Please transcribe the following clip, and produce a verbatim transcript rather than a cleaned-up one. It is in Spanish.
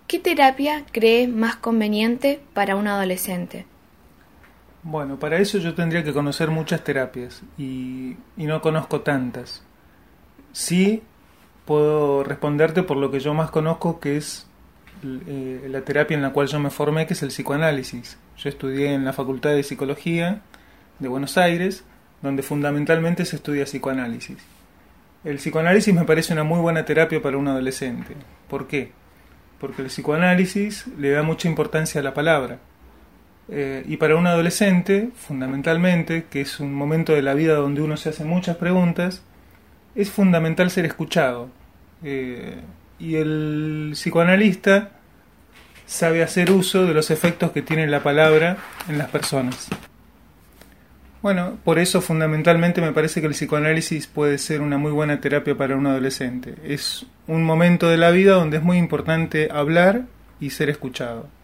¿Qué terapia cree más conveniente para un adolescente? Bueno, para eso yo tendría que conocer muchas terapias y, y no conozco tantas. Sí puedo responderte por lo que yo más conozco, que es eh, la terapia en la cual yo me formé, que es el psicoanálisis. Yo estudié en la Facultad de Psicología de Buenos Aires, donde fundamentalmente se estudia psicoanálisis. El psicoanálisis me parece una muy buena terapia para un adolescente. ¿Por qué? Porque el psicoanálisis le da mucha importancia a la palabra. Eh, y para un adolescente, fundamentalmente, que es un momento de la vida donde uno se hace muchas preguntas, es fundamental ser escuchado. Eh, y el psicoanalista sabe hacer uso de los efectos que tiene la palabra en las personas. Bueno, por eso fundamentalmente me parece que el psicoanálisis puede ser una muy buena terapia para un adolescente. Es un momento de la vida donde es muy importante hablar y ser escuchado.